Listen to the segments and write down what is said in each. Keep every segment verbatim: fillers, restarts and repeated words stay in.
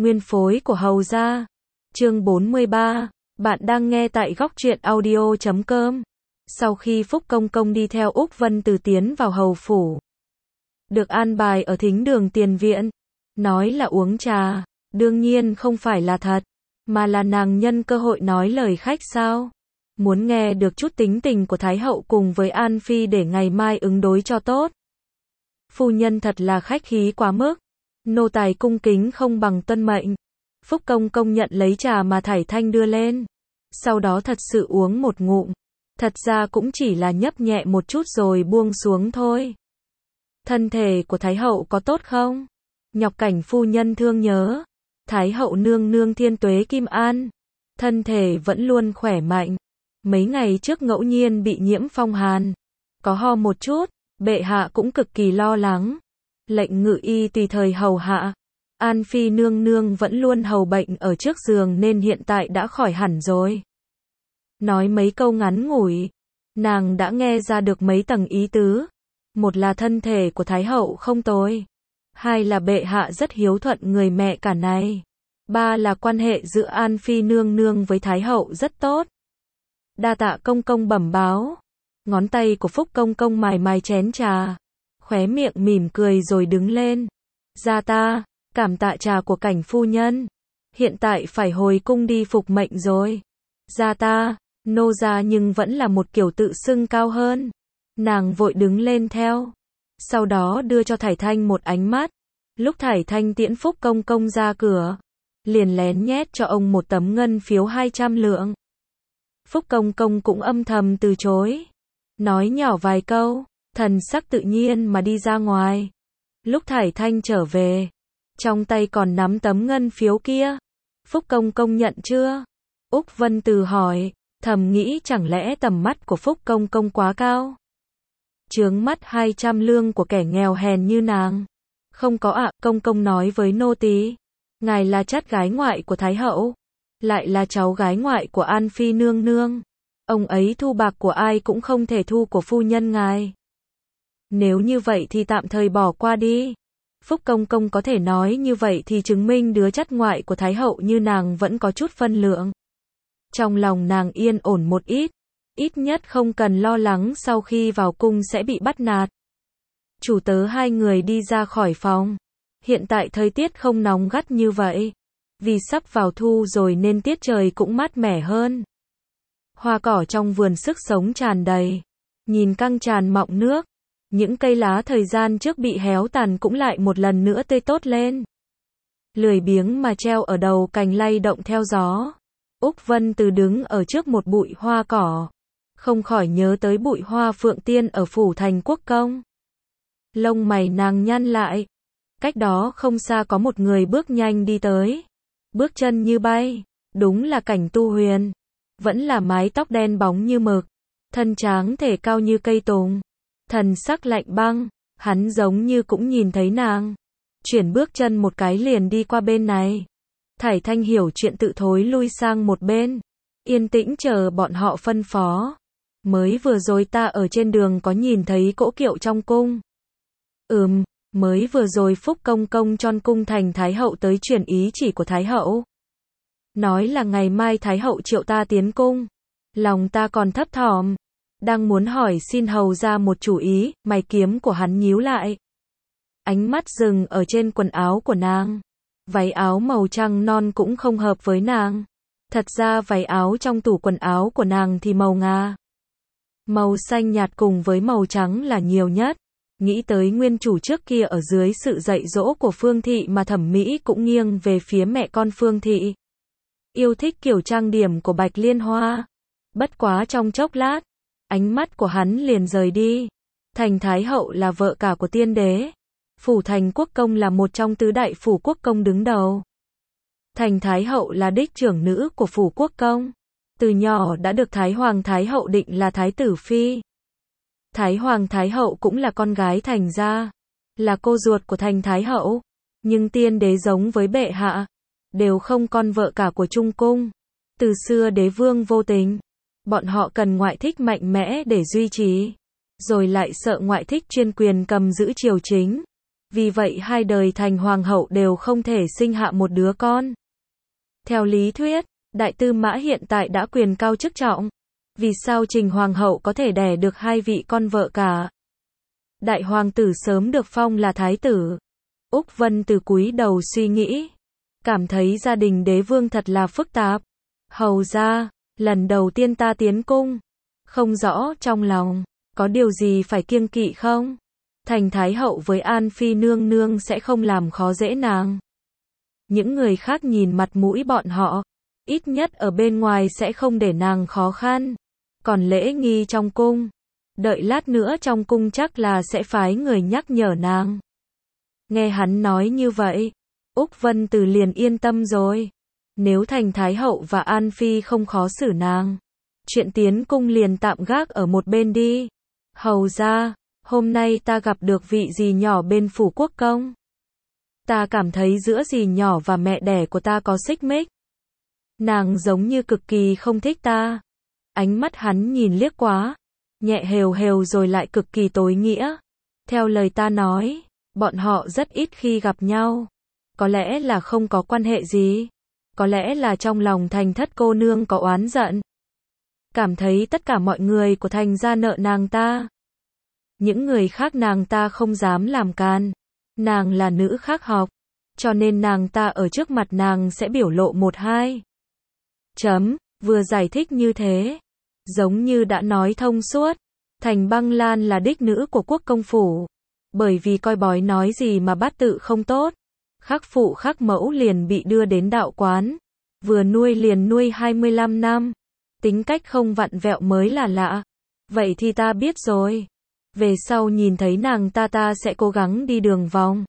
Nguyên phối của Hầu gia. Chương bốn mươi ba. Bạn đang nghe tại góc truyện audio chấm com. Sau khi Phúc Công Công đi theo Úc Vân Từ tiến vào hầu phủ, được an bài ở thính đường tiền viện, nói là uống trà, đương nhiên không phải là thật, mà là nàng nhân cơ hội nói lời khách sao. Muốn nghe được chút tính tình của Thái hậu cùng với An Phi để ngày mai ứng đối cho tốt. Phu nhân thật là khách khí quá mức, nô tài cung kính không bằng tuân mệnh. Phúc Công Công nhận lấy trà mà Thải Thanh đưa lên, sau đó thật sự uống một ngụm, thật ra cũng chỉ là nhấp nhẹ một chút rồi buông xuống thôi. Thân thể của Thái hậu có tốt không? Nhọc Cảnh phu nhân thương nhớ. Thái hậu nương nương thiên tuế kim an, thân thể vẫn luôn khỏe mạnh. Mấy ngày trước ngẫu nhiên bị nhiễm phong hàn, có ho một chút, bệ hạ cũng cực kỳ lo lắng. Lệnh ngự y tùy thời hầu hạ. An Phi nương nương vẫn luôn hầu bệnh ở trước giường nên hiện tại đã khỏi hẳn rồi. Nói mấy câu ngắn ngủi, nàng đã nghe ra được mấy tầng ý tứ. Một là thân thể của Thái hậu không tồi, hai là bệ hạ rất hiếu thuận người mẹ cả này, ba là quan hệ giữa An Phi nương nương với Thái hậu rất tốt. Đa tạ công công bẩm báo. Ngón tay của Phúc Công Công mài mài chén trà, khóe miệng mỉm cười rồi đứng lên. Gia ta, cảm tạ trà của Cảnh phu nhân, hiện tại phải hồi cung đi phục mệnh rồi. Gia ta, nô gia nhưng vẫn là một kiểu tự xưng cao hơn. Nàng vội đứng lên theo, sau đó đưa cho Thải Thanh một ánh mắt. Lúc Thải Thanh tiễn Phúc Công Công ra cửa, liền lén nhét cho ông một tấm ngân phiếu hai trăm lượng. Phúc Công Công cũng âm thầm từ chối, nói nhỏ vài câu, thần sắc tự nhiên mà đi ra ngoài. Lúc Thải Thanh trở về, trong tay còn nắm tấm ngân phiếu kia. Phúc Công Công nhận chưa? Úc Vân Từ hỏi, thầm nghĩ chẳng lẽ tầm mắt của Phúc Công Công quá cao, chướng mắt hai trăm lương của kẻ nghèo hèn như nàng. Không có ạ, công công nói với nô tỳ, ngài là chắt gái ngoại của Thái hậu, lại là cháu gái ngoại của An Phi nương nương, ông ấy thu bạc của ai cũng không thể thu của phu nhân ngài. Nếu như vậy thì tạm thời bỏ qua đi. Phúc Công Công có thể nói như vậy thì chứng minh đứa chắt ngoại của Thái hậu như nàng vẫn có chút phân lượng. Trong lòng nàng yên ổn một ít, ít nhất không cần lo lắng sau khi vào cung sẽ bị bắt nạt. Chủ tớ hai người đi ra khỏi phòng. Hiện tại thời tiết không nóng gắt như vậy, vì sắp vào thu rồi nên tiết trời cũng mát mẻ hơn. Hoa cỏ trong vườn sức sống tràn đầy, nhìn căng tràn mọng nước, những cây lá thời gian trước bị héo tàn cũng lại một lần nữa tươi tốt lên. Lười biếng mà treo ở đầu cành lay động theo gió. Úc Vân Từ đứng ở trước một bụi hoa cỏ, không khỏi nhớ tới bụi hoa phượng tiên ở phủ Thành Quốc Công. Lông mày nàng nhăn lại. Cách đó không xa có một người bước nhanh đi tới, bước chân như bay, đúng là Cảnh Tu Huyền. Vẫn là mái tóc đen bóng như mực, thân tráng thể cao như cây tùng, thần sắc lạnh băng, hắn giống như cũng nhìn thấy nàng, chuyển bước chân một cái liền đi qua bên này. Thải Thanh hiểu chuyện tự thối lui sang một bên, yên tĩnh chờ bọn họ phân phó. Mới vừa rồi ta ở trên đường có nhìn thấy cỗ kiệu trong cung. Ừm, mới vừa rồi Phúc Công Công tròn cung thành Thái hậu tới truyền ý chỉ của Thái hậu, nói là ngày mai Thái hậu triệu ta tiến cung. Lòng ta còn thấp thỏm, đang muốn hỏi xin hầu ra một chủ ý, mày kiếm của hắn nhíu lại. Ánh mắt dừng ở trên quần áo của nàng. Váy áo màu trắng non cũng không hợp với nàng. Thật ra váy áo trong tủ quần áo của nàng thì màu ngà, màu xanh nhạt cùng với màu trắng là nhiều nhất. Nghĩ tới nguyên chủ trước kia ở dưới sự dạy dỗ của Phương Thị mà thẩm mỹ cũng nghiêng về phía mẹ con Phương Thị. Yêu thích kiểu trang điểm của Bạch Liên Hoa. Bất quá trong chốc lát, ánh mắt của hắn liền rời đi. Thành Thái hậu là vợ cả của tiên đế. Phủ Thành Quốc Công là một trong tứ đại phủ quốc công đứng đầu. Thành Thái hậu là đích trưởng nữ của phủ quốc công. Từ nhỏ đã được Thái Hoàng Thái hậu định là Thái tử phi. Thái Hoàng Thái hậu cũng là con gái Thành gia, là cô ruột của Thành Thái hậu. Nhưng tiên đế giống với bệ hạ, đều không con vợ cả của Trung cung. Từ xưa đế vương vô tình, bọn họ cần ngoại thích mạnh mẽ để duy trì, rồi lại sợ ngoại thích chuyên quyền cầm giữ triều chính. Vì vậy hai đời thành hoàng hậu đều không thể sinh hạ một đứa con. Theo lý thuyết, đại tư mã hiện tại đã quyền cao chức trọng. Vì sao Trình hoàng hậu có thể đẻ được hai vị con vợ cả? Đại hoàng tử sớm được phong là thái tử. Úc Vân từ cúi đầu suy nghĩ. Cảm thấy gia đình đế vương thật là phức tạp. Hầu ra, lần đầu tiên ta tiến cung. Không rõ trong lòng, có điều gì phải kiêng kỵ không? Thành thái hậu với An Phi nương nương sẽ không làm khó dễ nàng. Những người khác nhìn mặt mũi bọn họ, ít nhất ở bên ngoài sẽ không để nàng khó khăn. Còn lễ nghi trong cung, đợi lát nữa trong cung chắc là sẽ phái người nhắc nhở nàng. Nghe hắn nói như vậy, Úc Vân Từ liền yên tâm rồi. Nếu Thành thái hậu và An Phi không khó xử nàng, chuyện tiến cung liền tạm gác ở một bên đi. Hầu ra, hôm nay ta gặp được vị dì nhỏ bên phủ quốc công. Ta cảm thấy giữa dì nhỏ và mẹ đẻ của ta có xích mích. Nàng giống như cực kỳ không thích ta. Ánh mắt hắn nhìn liếc quá, nhẹ hều hều rồi lại cực kỳ tối nghĩa. Theo lời ta nói, bọn họ rất ít khi gặp nhau. Có lẽ là không có quan hệ gì. Có lẽ là trong lòng Thành thất cô nương có oán giận. Cảm thấy tất cả mọi người của Thành gia nợ nàng ta. Những người khác nàng ta không dám làm can. Nàng là nữ khác học. Cho nên nàng ta ở trước mặt nàng sẽ biểu lộ một hai. Chấm, vừa giải thích như thế. Giống như đã nói thông suốt. Thành Băng Lan là đích nữ của quốc công phủ. Bởi vì coi bói nói gì mà bát tự không tốt. Khắc phụ khắc mẫu liền bị đưa đến đạo quán. Vừa nuôi liền nuôi hai mươi lăm năm. Tính cách không vặn vẹo mới là lạ. Vậy thì ta biết rồi. Về sau nhìn thấy nàng ta ta sẽ cố gắng đi đường vòng.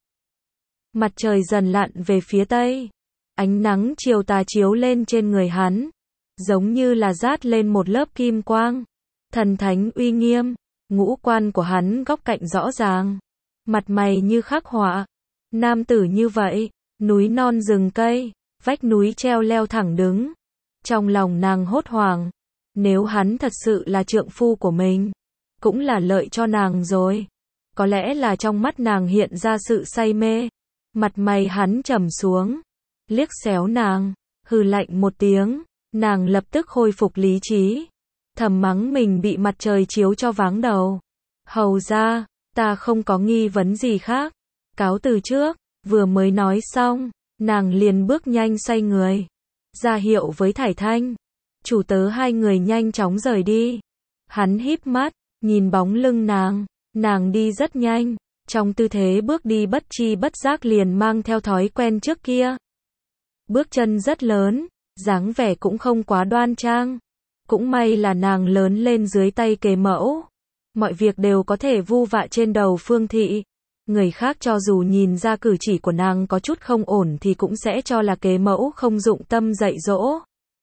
Mặt trời dần lặn về phía tây. Ánh nắng chiều tà chiếu lên trên người hắn. Giống như là dát lên một lớp kim quang. Thần thánh uy nghiêm. Ngũ quan của hắn góc cạnh rõ ràng. Mặt mày như khắc họa. Nam tử như vậy. Núi non rừng cây. Vách núi treo leo thẳng đứng. Trong lòng nàng hốt hoảng. Nếu hắn thật sự là trượng phu của mình, cũng là lợi cho nàng rồi. Có lẽ là trong mắt nàng hiện ra sự say mê. Mặt mày hắn trầm xuống. Liếc xéo nàng. Hừ lạnh một tiếng. Nàng lập tức khôi phục lý trí. Thầm mắng mình bị mặt trời chiếu cho váng đầu. Hầu ra, ta không có nghi vấn gì khác. Cáo từ trước. Vừa mới nói xong, nàng liền bước nhanh xoay người. Ra hiệu với Thải Thanh. Chủ tớ hai người nhanh chóng rời đi. Hắn híp mắt, nhìn bóng lưng nàng. Nàng đi rất nhanh. Trong tư thế bước đi bất chi bất giác liền mang theo thói quen trước kia. Bước chân rất lớn, dáng vẻ cũng không quá đoan trang. Cũng may là nàng lớn lên dưới tay kế mẫu. Mọi việc đều có thể vu vạ trên đầu Phương Thị. Người khác cho dù nhìn ra cử chỉ của nàng có chút không ổn thì cũng sẽ cho là kế mẫu không dụng tâm dạy dỗ.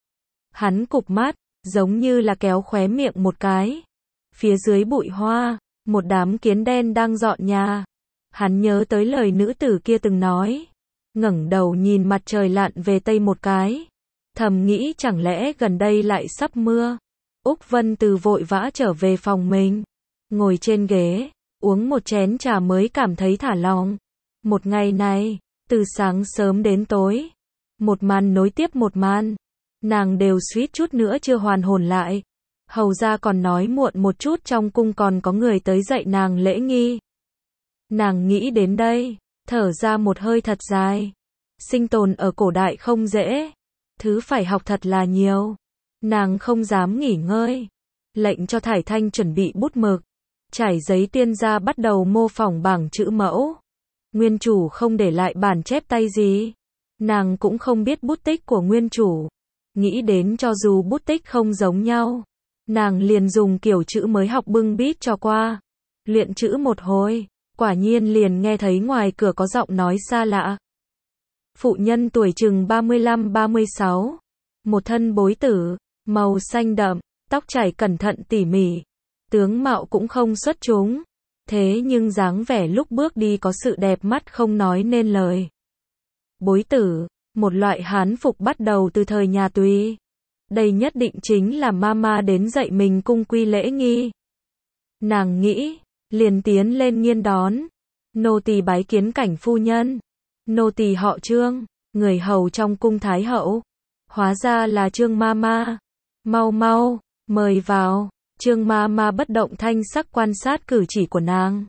Hắn cụp mắt, giống như là kéo khóe miệng một cái. Phía dưới bụi hoa, một đám kiến đen đang dọn nhà. Hắn nhớ tới lời nữ tử kia từng nói. Ngẩng đầu nhìn mặt trời lặn về tây một cái. Thầm nghĩ chẳng lẽ gần đây lại sắp mưa. Úc Vân Từ vội vã trở về phòng mình. Ngồi trên ghế, uống một chén trà mới cảm thấy thả lỏng. Một ngày này, từ sáng sớm đến tối. Một màn nối tiếp một màn. Nàng đều suýt chút nữa chưa hoàn hồn lại. Hầu ra còn nói muộn một chút trong cung còn có người tới dạy nàng lễ nghi. Nàng nghĩ đến đây, thở ra một hơi thật dài. Sinh tồn ở cổ đại không dễ. Thứ phải học thật là nhiều. Nàng không dám nghỉ ngơi. Lệnh cho Thải Thanh chuẩn bị bút mực. Trải giấy tuyên ra bắt đầu mô phỏng bảng chữ mẫu. Nguyên chủ không để lại bản chép tay gì. Nàng cũng không biết bút tích của nguyên chủ. Nghĩ đến cho dù bút tích không giống nhau, nàng liền dùng kiểu chữ mới học bưng bít cho qua. Luyện chữ một hồi, quả nhiên liền nghe thấy ngoài cửa có giọng nói xa lạ. Phụ nhân tuổi chừng ba mươi lăm ba mươi sáu. Một thân bối tử, màu xanh đậm, tóc chải cẩn thận tỉ mỉ. Tướng mạo cũng không xuất chúng. Thế nhưng dáng vẻ lúc bước đi có sự đẹp mắt không nói nên lời. Bối tử, một loại hán phục bắt đầu từ thời nhà Tùy. Đây nhất định chính là mama đến dạy mình cung quy lễ nghi. Nàng nghĩ, liền tiến lên nghiêng đón. Nô tỳ bái kiến cảnh phu nhân. Nô tỳ họ Trương, người hầu trong cung Thái hậu. Hóa ra là Trương ma ma. Mau mau, mời vào. Trương ma ma bất động thanh sắc quan sát cử chỉ của nàng.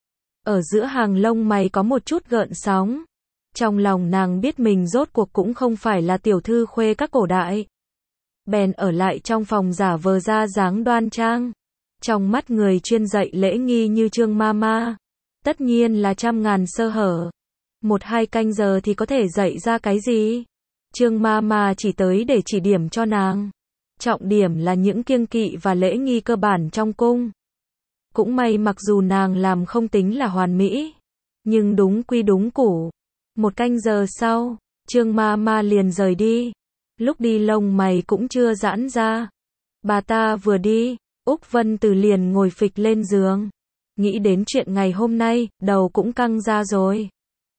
Ở giữa hàng lông mày có một chút gợn sóng. Trong lòng nàng biết mình rốt cuộc cũng không phải là tiểu thư khuê các cổ đại. Bèn ở lại trong phòng giả vờ ra dáng đoan trang. Trong mắt người chuyên dạy lễ nghi như Trương ma ma, tất nhiên là trăm ngàn sơ hở. Một hai canh giờ thì có thể dạy ra cái gì? Trương ma ma chỉ tới để chỉ điểm cho nàng. Trọng điểm là những kiêng kỵ và lễ nghi cơ bản trong cung. Cũng may mặc dù nàng làm không tính là hoàn mỹ, nhưng đúng quy đúng củ. Một canh giờ sau, Trương ma ma liền rời đi. Lúc đi lông mày cũng chưa giãn ra. Bà ta vừa đi, Úc Vân Từ liền ngồi phịch lên giường. Nghĩ đến chuyện ngày hôm nay, đầu cũng căng ra rồi.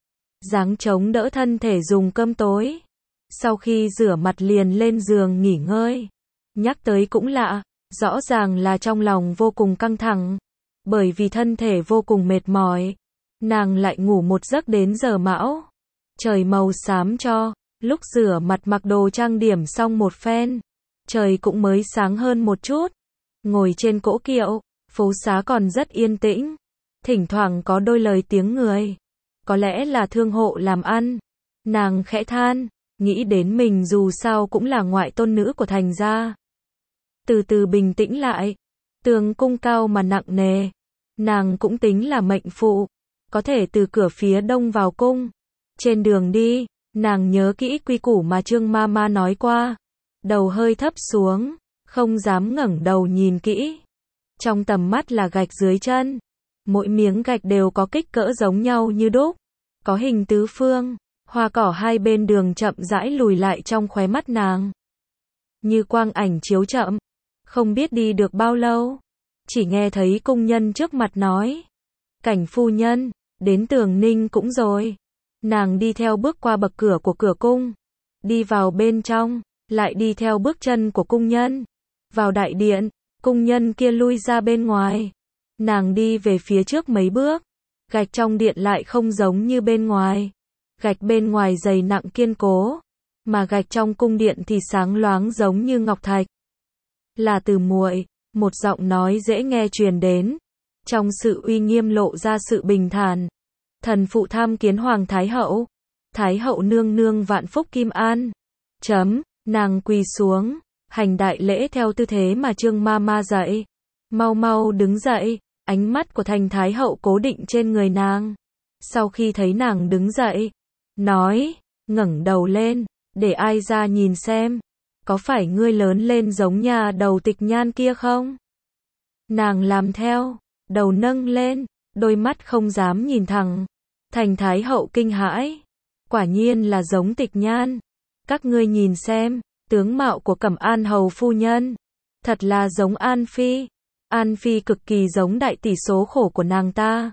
Dáng chống đỡ thân thể dùng cơm tối. Sau khi rửa mặt liền lên giường nghỉ ngơi. Nhắc tới cũng lạ, rõ ràng là trong lòng vô cùng căng thẳng. Bởi vì thân thể vô cùng mệt mỏi. Nàng lại ngủ một giấc đến giờ mão. Trời màu xám cho, lúc rửa mặt mặc đồ trang điểm xong một phen. Trời cũng mới sáng hơn một chút. Ngồi trên cỗ kiệu, phố xá còn rất yên tĩnh. Thỉnh thoảng có đôi lời tiếng người. Có lẽ là thương hộ làm ăn. Nàng khẽ than, nghĩ đến mình dù sao cũng là ngoại tôn nữ của Thành gia. Từ từ bình tĩnh lại. Tường cung cao mà nặng nề. Nàng cũng tính là mệnh phụ. Có thể từ cửa phía đông vào cung. Trên đường đi, nàng nhớ kỹ quy củ mà Trương ma ma nói qua. Đầu hơi thấp xuống, không dám ngẩng đầu nhìn kỹ. Trong tầm mắt là gạch dưới chân. Mỗi miếng gạch đều có kích cỡ giống nhau như đúc. Có hình tứ phương. Hoa cỏ hai bên đường chậm rãi lùi lại trong khóe mắt nàng. Như quang ảnh chiếu chậm. Không biết đi được bao lâu. Chỉ nghe thấy cung nhân trước mặt nói. Cảnh phu nhân, đến Tường Ninh cũng rồi. Nàng đi theo bước qua bậc cửa của cửa cung. Đi vào bên trong, lại đi theo bước chân của cung nhân. Vào đại điện, cung nhân kia lui ra bên ngoài. Nàng đi về phía trước mấy bước. Gạch trong điện lại không giống như bên ngoài. Gạch bên ngoài dày nặng kiên cố. Mà gạch trong cung điện thì sáng loáng giống như ngọc thạch. Là Từ muội, một giọng nói dễ nghe truyền đến. Trong sự uy nghiêm lộ ra sự bình thản. Thần phụ tham kiến Hoàng Thái hậu. Thái hậu nương nương vạn phúc kim an. Chấm, nàng quỳ xuống, hành đại lễ theo tư thế mà Trương ma ma dạy. Mau mau đứng dậy, ánh mắt của Thành Thái hậu cố định trên người nàng. Sau khi thấy nàng đứng dậy, nói, ngẩng đầu lên, để ai ra nhìn xem. Có phải ngươi lớn lên giống nhà đầu Tịch Nhan kia không? Nàng làm theo, đầu nâng lên, đôi mắt không dám nhìn thẳng. Thành Thái hậu kinh hãi. Quả nhiên là giống Tịch Nhan. Các ngươi nhìn xem, tướng mạo của Cẩm An hầu phu nhân. Thật là giống An Phi. An Phi cực kỳ giống đại tỷ số khổ của nàng ta.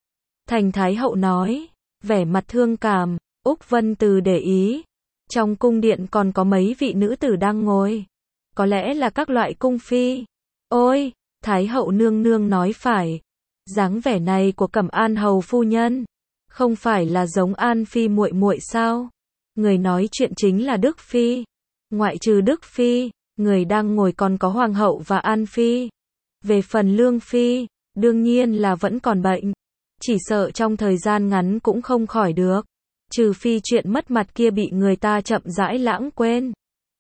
Thành Thái hậu nói, vẻ mặt thương cảm. Úc Vân Từ để ý. Trong cung điện còn có mấy vị nữ tử đang ngồi. Có lẽ là các loại cung phi. Ôi, Thái hậu nương nương nói phải. Dáng vẻ này của Cẩm An hầu phu nhân, không phải là giống An Phi muội muội sao? Người nói chuyện chính là Đức Phi. Ngoại trừ Đức Phi, người đang ngồi còn có Hoàng hậu và An Phi. Về phần Lương Phi, đương nhiên là vẫn còn bệnh. Chỉ sợ trong thời gian ngắn cũng không khỏi được. Trừ phi chuyện mất mặt kia bị người ta chậm rãi lãng quên.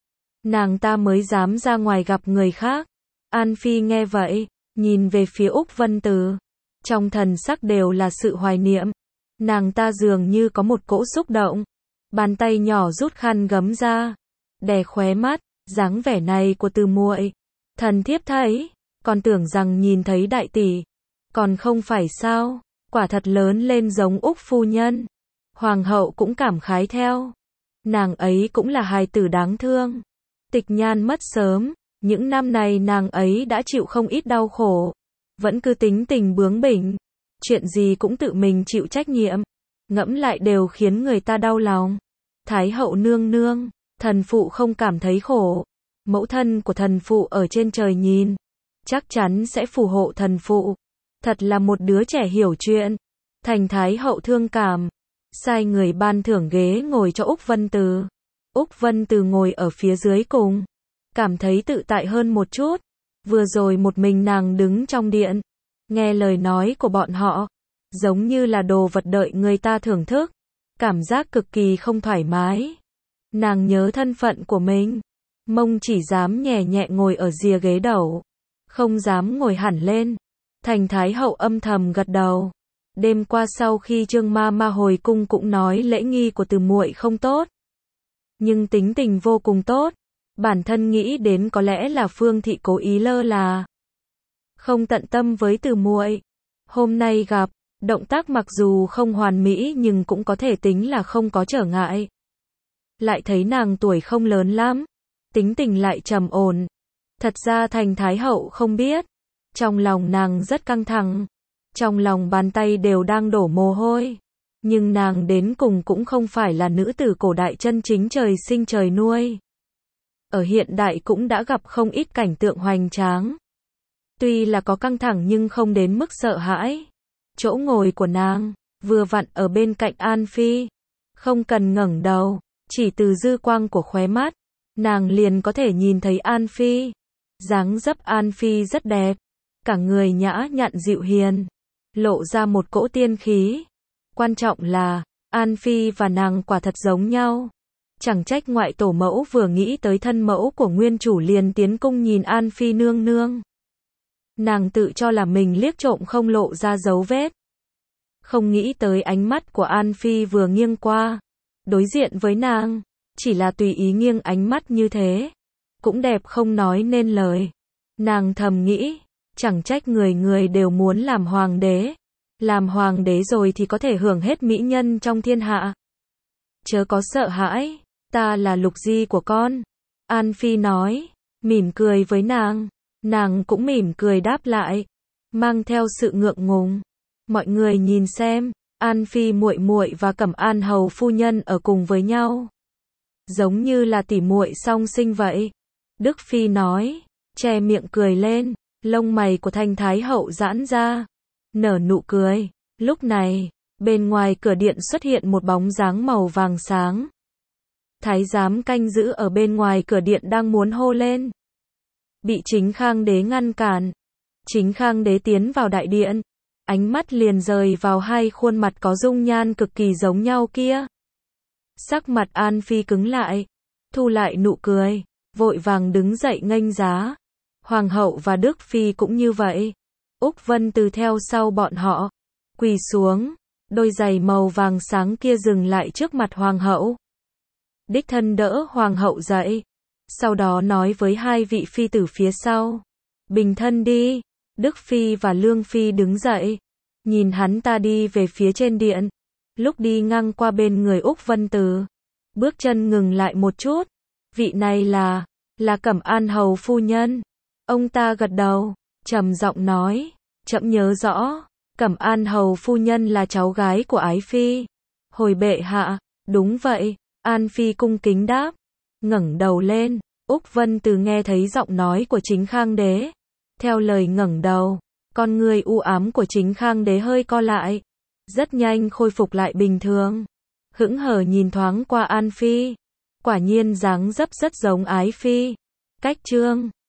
Nàng ta mới dám ra ngoài gặp người khác. An Phi nghe vậy, nhìn về phía Úc Vân Từ. Trong thần sắc đều là sự hoài niệm. Nàng ta dường như có một cỗ xúc động. Bàn tay nhỏ rút khăn gấm ra. Đè khóe mắt, dáng vẻ này của Từ muội. Thần thiếp thấy, còn tưởng rằng nhìn thấy đại tỷ. Còn không phải sao, quả thật lớn lên giống Úc phu nhân. Hoàng hậu cũng cảm khái theo. Nàng ấy cũng là hài tử đáng thương. Tịch Nhan mất sớm, những năm này nàng ấy đã chịu không ít đau khổ. Vẫn cứ tính tình bướng bỉnh. Chuyện gì cũng tự mình chịu trách nhiệm. Ngẫm lại đều khiến người ta đau lòng. Thái hậu nương nương, thần phụ không cảm thấy khổ. Mẫu thân của thần phụ ở trên trời nhìn. Chắc chắn sẽ phù hộ thần phụ. Thật là một đứa trẻ hiểu chuyện. Thành Thái hậu thương cảm, sai người ban thưởng ghế ngồi cho Úc Vân Từ. Úc Vân Từ ngồi ở phía dưới cùng, cảm thấy tự tại hơn một chút. Vừa rồi một mình nàng đứng trong điện, nghe lời nói của bọn họ, giống như là đồ vật đợi người ta thưởng thức, cảm giác cực kỳ không thoải mái. Nàng nhớ thân phận của mình, mông chỉ dám nhẹ nhẹ ngồi ở rìa ghế đầu, không dám ngồi hẳn lên. Thành Thái hậu âm thầm gật đầu. Đêm qua sau khi Trương ma ma hồi cung cũng nói lễ nghi của Từ muội không tốt, nhưng tính tình vô cùng tốt. Bản thân nghĩ đến có lẽ là Phương thị cố ý lơ là, không tận tâm với Từ muội. Hôm nay gặp, động tác mặc dù không hoàn mỹ nhưng cũng có thể tính là không có trở ngại. Lại thấy nàng tuổi không lớn lắm, tính tình lại trầm ổn. Thật ra Thành Thái hậu không biết, trong lòng nàng rất căng thẳng, trong lòng bàn tay đều đang đổ mồ hôi. Nhưng nàng đến cùng cũng không phải là nữ tử cổ đại chân chính trời sinh trời nuôi. Ở hiện đại cũng đã gặp không ít cảnh tượng hoành tráng. Tuy là có căng thẳng nhưng không đến mức sợ hãi. Chỗ ngồi của nàng vừa vặn ở bên cạnh An Phi, không cần ngẩng đầu, chỉ từ dư quang của khóe mắt, nàng liền có thể nhìn thấy An Phi. Dáng dấp An Phi rất đẹp, cả người nhã nhặn dịu hiền, lộ ra một cỗ tiên khí. Quan trọng là, An Phi và nàng quả thật giống nhau. Chẳng trách ngoại tổ mẫu vừa nghĩ tới thân mẫu của nguyên chủ liền tiến cung nhìn An Phi nương nương. Nàng tự cho là mình liếc trộm không lộ ra dấu vết. Không nghĩ tới ánh mắt của An Phi vừa nghiêng qua, đối diện với nàng, chỉ là tùy ý nghiêng ánh mắt như thế, cũng đẹp không nói nên lời. Nàng thầm nghĩ, chẳng trách người người đều muốn làm hoàng đế. Làm hoàng đế rồi thì có thể hưởng hết mỹ nhân trong thiên hạ. Chớ có sợ hãi, ta là lục di của con. An Phi nói, mỉm cười với nàng. Nàng cũng mỉm cười đáp lại, mang theo sự ngượng ngùng. Mọi người nhìn xem, An Phi muội muội và Cẩm An hầu phu nhân ở cùng với nhau, giống như là tỉ muội song sinh vậy. Đức Phi nói, che miệng cười lên, lông mày của Thành Thái hậu giãn ra, nở nụ cười. Lúc này, bên ngoài cửa điện xuất hiện một bóng dáng màu vàng sáng. Thái giám canh giữ ở bên ngoài cửa điện đang muốn hô lên, bị Chính Khang đế ngăn cản. Chính Khang đế tiến vào đại điện, ánh mắt liền rời vào hai khuôn mặt có dung nhan cực kỳ giống nhau kia. Sắc mặt An Phi cứng lại, thu lại nụ cười, vội vàng đứng dậy nghênh giá. Hoàng hậu và Đức Phi cũng như vậy. Úc Vân Từ theo sau bọn họ, quỳ xuống, đôi giày màu vàng sáng kia dừng lại trước mặt hoàng hậu. Đích thân đỡ hoàng hậu dậy, sau đó nói với hai vị phi tử phía sau, bình thân đi. Đức Phi và Lương Phi đứng dậy, nhìn hắn ta đi về phía trên điện. Lúc đi ngang qua bên người Úc Vân Từ, bước chân ngừng lại một chút. Vị này là, là Cẩm An hầu phu nhân. Ông ta gật đầu, trầm giọng nói, trẫm nhớ rõ, Cẩm An hầu phu nhân là cháu gái của Ái Phi. Hồi bệ hạ, đúng vậy. An Phi cung kính đáp, ngẩng đầu lên. Úc Vân Từ nghe thấy giọng nói của Chính Khang đế, theo lời ngẩng đầu, con người u ám của Chính Khang đế hơi co lại, rất nhanh khôi phục lại bình thường. Hững hờ nhìn thoáng qua An Phi, quả nhiên dáng dấp rất giống Ái Phi. Cách trương